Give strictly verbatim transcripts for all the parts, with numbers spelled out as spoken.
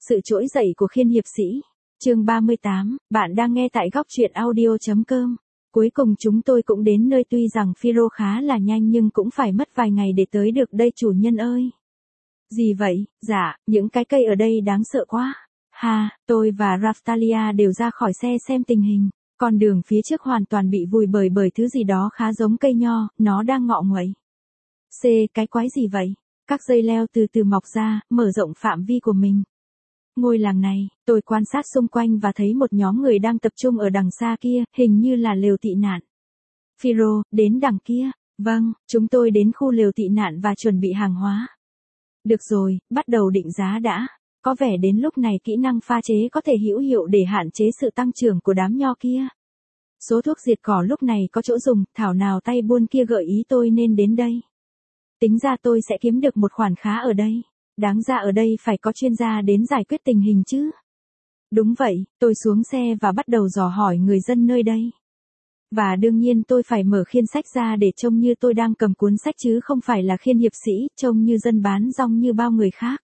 Sự trỗi dậy của Khiên hiệp sĩ. Chương ba mươi tám, bạn đang nghe tại góc truyện audio chấm com. Cuối cùng chúng tôi cũng đến nơi, tuy rằng Phiro khá là nhanh nhưng cũng phải mất vài ngày để tới được đây chủ nhân ơi. Gì vậy? Dạ, những cái cây ở đây đáng sợ quá. Ha, tôi và Raftalia đều ra khỏi xe xem tình hình. Con đường phía trước hoàn toàn bị vùi bởi bởi thứ gì đó khá giống cây nho, nó đang ngọ nguậy. C, cái quái gì vậy? Các dây leo từ từ mọc ra, mở rộng phạm vi của mình. Ngôi làng này, tôi quan sát xung quanh và thấy một nhóm người đang tập trung ở đằng xa kia, hình như là lều tị nạn. Phiro, đến đằng kia. Vâng, chúng tôi đến khu lều tị nạn và chuẩn bị hàng hóa. Được rồi, bắt đầu định giá đã. Có vẻ đến lúc này kỹ năng pha chế có thể hữu hiệu để hạn chế sự tăng trưởng của đám nho kia. Số thuốc diệt cỏ lúc này có chỗ dùng, thảo nào tay buôn kia gợi ý tôi nên đến đây. Tính ra tôi sẽ kiếm được một khoản khá ở đây. Đáng ra ở đây phải có chuyên gia đến giải quyết tình hình chứ. Đúng vậy, tôi xuống xe và bắt đầu dò hỏi người dân nơi đây. Và đương nhiên tôi phải mở khiên sách ra để trông như tôi đang cầm cuốn sách chứ không phải là khiên hiệp sĩ, trông như dân bán rong như bao người khác.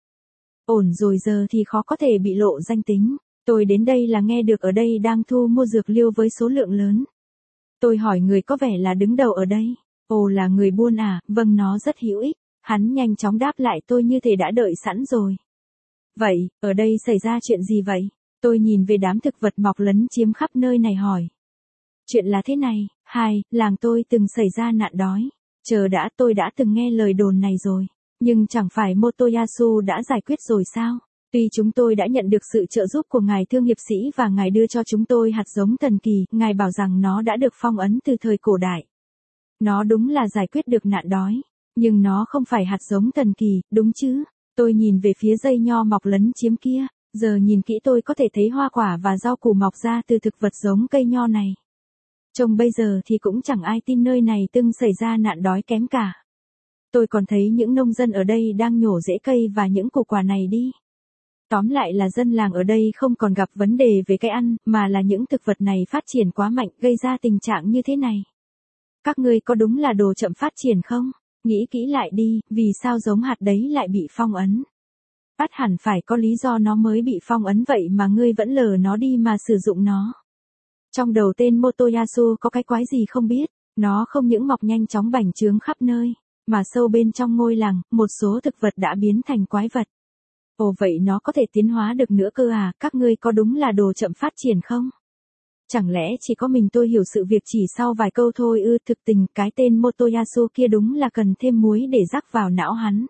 Ổn rồi, giờ thì khó có thể bị lộ danh tính. Tôi đến đây là nghe được ở đây đang thu mua dược liêu với số lượng lớn. Tôi hỏi người có vẻ là đứng đầu ở đây. Ồ, là người buôn à? Vâng, nó rất hữu ích. Hắn nhanh chóng đáp lại tôi như thể đã đợi sẵn rồi. Vậy, ở đây xảy ra chuyện gì vậy? Tôi nhìn về đám thực vật mọc lấn chiếm khắp nơi này hỏi. Chuyện là thế này, hai, làng tôi từng xảy ra nạn đói. Chờ đã, tôi đã từng nghe lời đồn này rồi. Nhưng chẳng phải Motoyasu đã giải quyết rồi sao? Tuy chúng tôi đã nhận được sự trợ giúp của ngài thương hiệp sĩ và ngài đưa cho chúng tôi hạt giống thần kỳ, ngài bảo rằng nó đã được phong ấn từ thời cổ đại. Nó đúng là giải quyết được nạn đói. Nhưng nó không phải hạt giống thần kỳ, đúng chứ? Tôi nhìn về phía dây nho mọc lấn chiếm kia, giờ nhìn kỹ tôi có thể thấy hoa quả và rau củ mọc ra từ thực vật giống cây nho này. Trông bây giờ thì cũng chẳng ai tin nơi này từng xảy ra nạn đói kém cả. Tôi còn thấy những nông dân ở đây đang nhổ rễ cây và những củ quả này đi. Tóm lại là dân làng ở đây không còn gặp vấn đề về cái ăn, mà là những thực vật này phát triển quá mạnh gây ra tình trạng như thế này. Các ngươi có đúng là đồ chậm phát triển không? Nghĩ kỹ lại đi, vì sao giống hạt đấy lại bị phong ấn? Bắt hẳn phải có lý do nó mới bị phong ấn vậy mà ngươi vẫn lờ nó đi mà sử dụng nó. Trong đầu tên Motoyasu có cái quái gì không biết, nó không những mọc nhanh chóng bành trướng khắp nơi, mà sâu bên trong ngôi làng, một số thực vật đã biến thành quái vật. Ồ, vậy nó có thể tiến hóa được nữa cơ à? Các ngươi có đúng là đồ chậm phát triển không? Chẳng lẽ chỉ có mình tôi hiểu sự việc chỉ sau vài câu thôi ư? Thực tình cái tên Motoyasu kia đúng là cần thêm muối để rắc vào não hắn.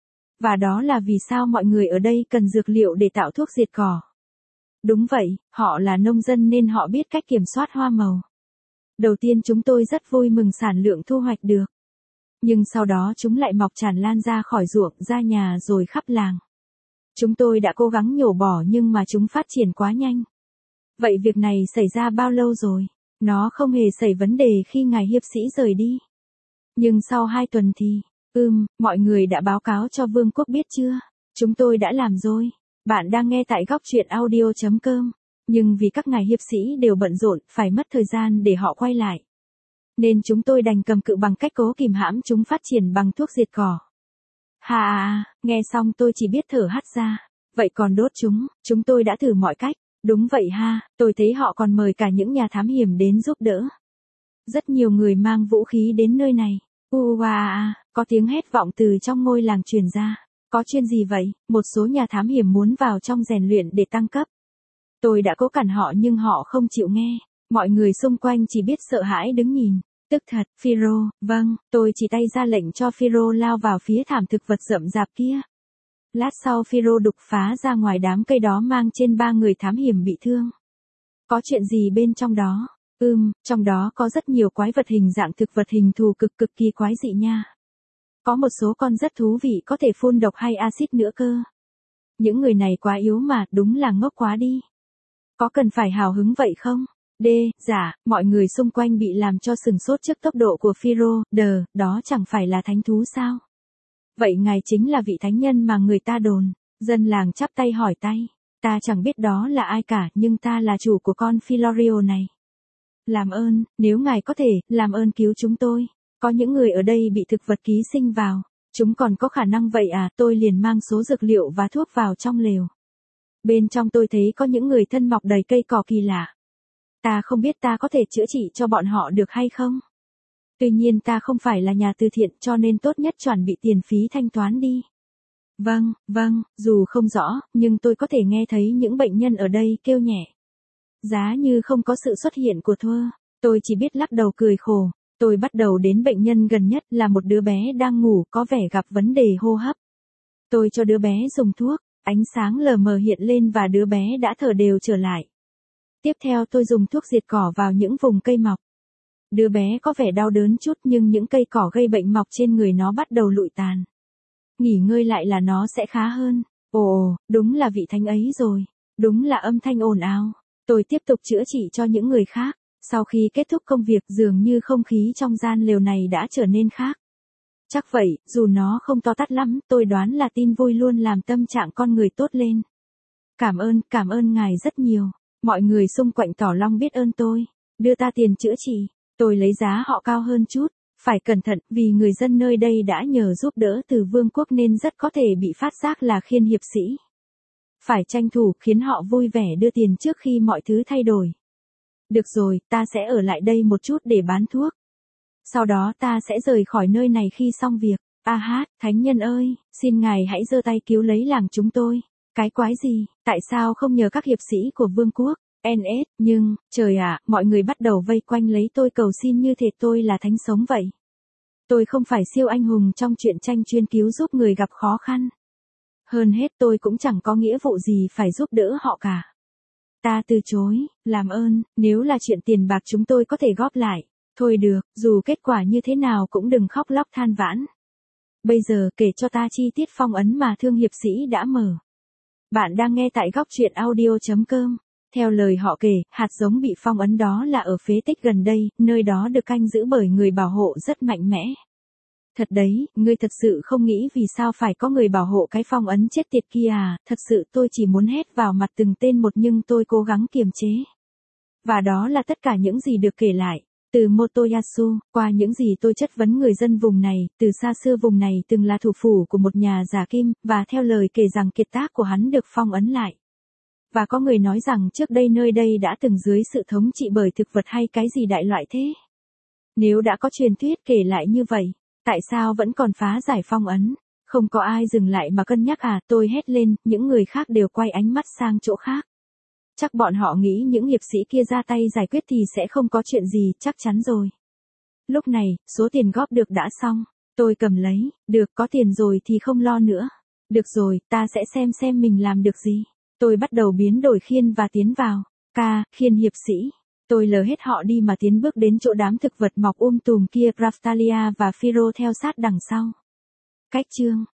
Và đó là vì sao mọi người ở đây cần dược liệu để tạo thuốc diệt cỏ. Đúng vậy, họ là nông dân nên họ biết cách kiểm soát hoa màu. Đầu tiên chúng tôi rất vui mừng sản lượng thu hoạch được. Nhưng sau đó chúng lại mọc tràn lan ra khỏi ruộng, ra nhà rồi khắp làng. Chúng tôi đã cố gắng nhổ bỏ nhưng mà chúng phát triển quá nhanh. Vậy việc này xảy ra bao lâu rồi? Nó không hề xảy vấn đề khi ngài hiệp sĩ rời đi. Nhưng sau hai tuần thì, ừm, mọi người đã báo cáo cho vương quốc biết chưa? Chúng tôi đã làm rồi. Bạn đang nghe tại góc truyện audio chấm com. Nhưng vì các ngài hiệp sĩ đều bận rộn, phải mất thời gian để họ quay lại. Nên chúng tôi đành cầm cự bằng cách cố kìm hãm chúng phát triển bằng thuốc diệt cỏ. Hà à, nghe xong tôi chỉ biết thở hắt ra. Vậy còn đốt chúng, chúng tôi đã thử mọi cách. Đúng vậy ha, tôi thấy họ còn mời cả những nhà thám hiểm đến giúp đỡ. Rất nhiều người mang vũ khí đến nơi này. Ua à, có tiếng hét vọng từ trong ngôi làng truyền ra. Có chuyện gì vậy? Một số nhà thám hiểm muốn vào trong rèn luyện để tăng cấp. Tôi đã cố cản họ nhưng họ không chịu nghe. Mọi người xung quanh chỉ biết sợ hãi đứng nhìn. Tức thật, Phiro, vâng, tôi chỉ tay ra lệnh cho Phiro lao vào phía thảm thực vật rậm rạp kia. Lát sau Phiro đục phá ra ngoài đám cây đó mang trên ba người thám hiểm bị thương. Có chuyện gì bên trong đó? Ừm, trong đó có rất nhiều quái vật hình dạng thực vật hình thù cực cực kỳ quái dị nha. Có một số con rất thú vị có thể phun độc hay axit nữa cơ. Những người này quá yếu mà, đúng là ngốc quá đi. Có cần phải hào hứng vậy không? D, dạ, mọi người xung quanh bị làm cho sừng sốt trước tốc độ của Phiro, đờ, đó chẳng phải là thánh thú sao? Vậy ngài chính là vị thánh nhân mà người ta đồn. Dân làng chắp tay hỏi tay. Ta chẳng biết đó là ai cả, nhưng ta là chủ của con Philorio này. Làm ơn, nếu ngài có thể, làm ơn cứu chúng tôi. Có những người ở đây bị thực vật ký sinh vào. Chúng còn có khả năng vậy à? Tôi liền mang số dược liệu và thuốc vào trong lều. Bên trong tôi thấy có những người thân mọc đầy cây cỏ kỳ lạ. Ta không biết ta có thể chữa trị cho bọn họ được hay không. Tuy nhiên ta không phải là nhà từ thiện cho nên tốt nhất chuẩn bị tiền phí thanh toán đi. Vâng, vâng, dù không rõ, nhưng tôi có thể nghe thấy những bệnh nhân ở đây kêu nhẹ. Giá như không có sự xuất hiện của Thua, tôi chỉ biết lắc đầu cười khổ. Tôi bắt đầu đến bệnh nhân gần nhất là một đứa bé đang ngủ có vẻ gặp vấn đề hô hấp. Tôi cho đứa bé dùng thuốc, ánh sáng lờ mờ hiện lên và đứa bé đã thở đều trở lại. Tiếp theo tôi dùng thuốc diệt cỏ vào những vùng cây mọc. Đứa bé có vẻ đau đớn chút nhưng những cây cỏ gây bệnh mọc trên người nó bắt đầu lụi tàn. Nghỉ ngơi lại là nó sẽ khá hơn. Ồ, đúng là vị thánh ấy rồi. Đúng là âm thanh ồn ào. Tôi tiếp tục chữa trị cho những người khác. Sau khi kết thúc công việc dường như không khí trong gian lều này đã trở nên khác. Chắc vậy, dù nó không to tát lắm, tôi đoán là tin vui luôn làm tâm trạng con người tốt lên. Cảm ơn, cảm ơn ngài rất nhiều. Mọi người xung quanh tỏ lòng biết ơn tôi. Đưa ta tiền chữa trị. Tôi lấy giá họ cao hơn chút. Phải cẩn thận vì người dân nơi đây đã nhờ giúp đỡ từ vương quốc nên rất có thể bị phát giác là khiên hiệp sĩ. Phải tranh thủ khiến họ vui vẻ đưa tiền trước khi mọi thứ thay đổi. Được rồi, ta sẽ ở lại đây một chút để bán thuốc. Sau đó ta sẽ rời khỏi nơi này khi xong việc. A hát, thánh nhân ơi, xin ngài hãy giơ tay cứu lấy làng chúng tôi. Cái quái gì, tại sao không nhờ các hiệp sĩ của vương quốc? en ét, nhưng, trời ạ, mọi người bắt đầu vây quanh lấy tôi cầu xin như thể tôi là thánh sống vậy. Tôi không phải siêu anh hùng trong chuyện tranh chuyên cứu giúp người gặp khó khăn. Hơn hết tôi cũng chẳng có nghĩa vụ gì phải giúp đỡ họ cả. Ta từ chối, làm ơn, nếu là chuyện tiền bạc chúng tôi có thể góp lại. Thôi được, dù kết quả như thế nào cũng đừng khóc lóc than vãn. Bây giờ kể cho ta chi tiết phong ấn mà thương hiệp sĩ đã mở. Bạn đang nghe tại góc truyện audio chấm com. Theo lời họ kể, hạt giống bị phong ấn đó là ở phế tích gần đây, nơi đó được canh giữ bởi người bảo hộ rất mạnh mẽ. Thật đấy, ngươi thật sự không nghĩ vì sao phải có người bảo hộ cái phong ấn chết tiệt kia à, thật sự tôi chỉ muốn hét vào mặt từng tên một nhưng tôi cố gắng kiềm chế. Và đó là tất cả những gì được kể lại. Từ Motoyasu, qua những gì tôi chất vấn người dân vùng này, từ xa xưa vùng này từng là thủ phủ của một nhà giả kim, và theo lời kể rằng kiệt tác của hắn được phong ấn lại. Và có người nói rằng trước đây nơi đây đã từng dưới sự thống trị bởi thực vật hay cái gì đại loại thế. Nếu đã có truyền thuyết kể lại như vậy, tại sao vẫn còn phá giải phong ấn? Không có ai dừng lại mà cân nhắc à, tôi hét lên, những người khác đều quay ánh mắt sang chỗ khác. Chắc bọn họ nghĩ những hiệp sĩ kia ra tay giải quyết thì sẽ không có chuyện gì, chắc chắn rồi. Lúc này, số tiền góp được đã xong. Tôi cầm lấy, được có tiền rồi thì không lo nữa. Được rồi, ta sẽ xem xem mình làm được gì. Tôi bắt đầu biến đổi khiên và tiến vào. Ca, khiên hiệp sĩ. Tôi lờ hết họ đi mà tiến bước đến chỗ đám thực vật mọc um tùm kia, Raftalia và Phiro theo sát đằng sau. Cách chương.